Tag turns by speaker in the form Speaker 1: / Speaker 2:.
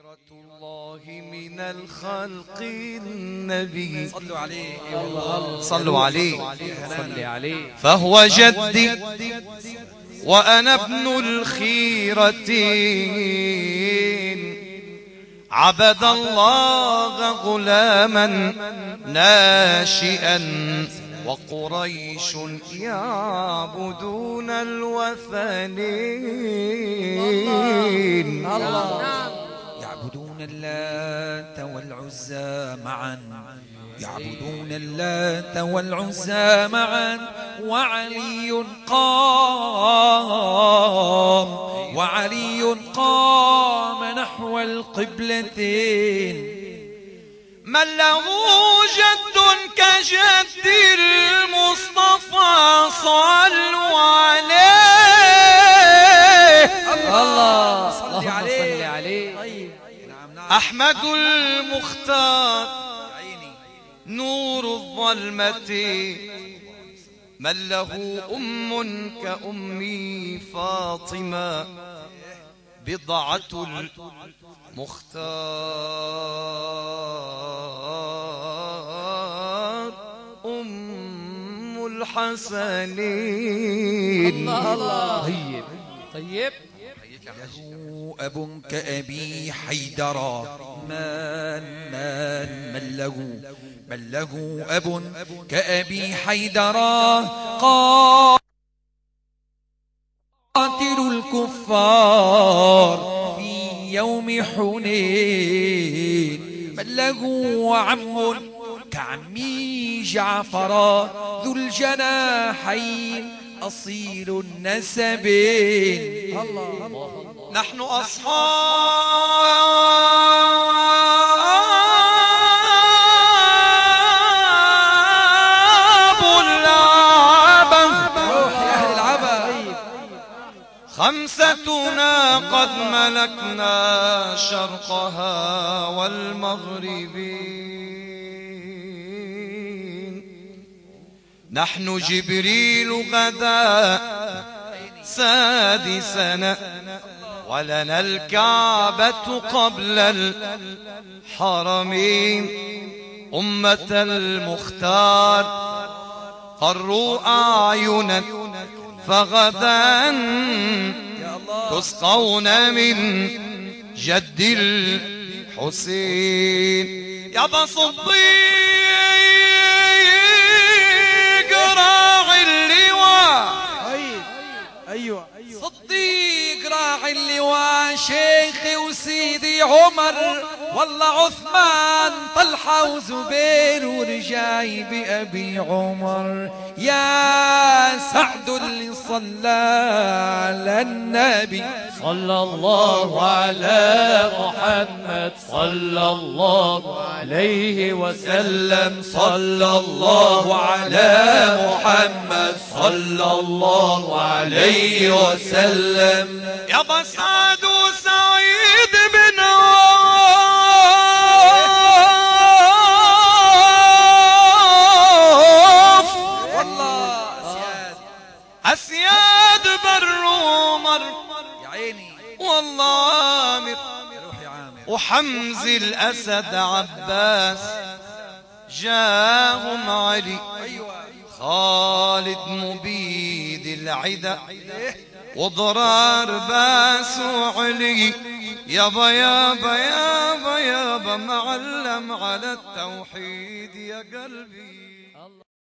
Speaker 1: الله من الخلق النبي
Speaker 2: صلوا عليه
Speaker 1: صلوا عليه فهو جدي وأنا ابن الخيرتين عبد الله غلاما ناشئا وقريش يعبدون الوثنين
Speaker 2: يعبدون اللات والعزى معا يعبدون اللات والعزى معا وعلي قام نحو القبلتين
Speaker 1: من له جد كجد المصطفى صلوا عليه
Speaker 2: الله صل عليه
Speaker 1: أحمد المختار نور الظلمة من له أم كأمي فاطمة بضعة المختار أم الحسنين
Speaker 2: الله طيب له أب كأبي حيدرا من له أب كأبي حيدرا قاتل الكفار في يوم حنين من له عم كعمي جعفرا ذو الجناحين أصيل النسبين
Speaker 1: نحن أصحاب العبا
Speaker 2: روح يا أهل العبا
Speaker 1: خمستنا قد ملكنا شرقها والمغربين نحن جبريل غدا سادسنا ولنا الكعبة قبل الحرمين أمة المختار قروا أعينا فغدا تسقون من جد الحسين يا صديق راعي اللواء
Speaker 2: أيوة صديق راعي اللواء شيخي وسيدي عمر والله عثمان طلحة وزبير ورجاي بأبي عمر يا سعد اللي صلى على النبي
Speaker 3: صلى الله على محمد صلى الله عليه وسلم
Speaker 2: صلى الله على محمد صلى الله عليه وسلم
Speaker 1: يا بسعد وسعيد بن أسياد بر عمر
Speaker 2: يا عيني
Speaker 1: والله عامر وحمز الأسد عباس جاهم علي خالد مبيد العدا وضرار باس وعلي يابا يابا يابا يابا معلم على التوحيد يا قلبي.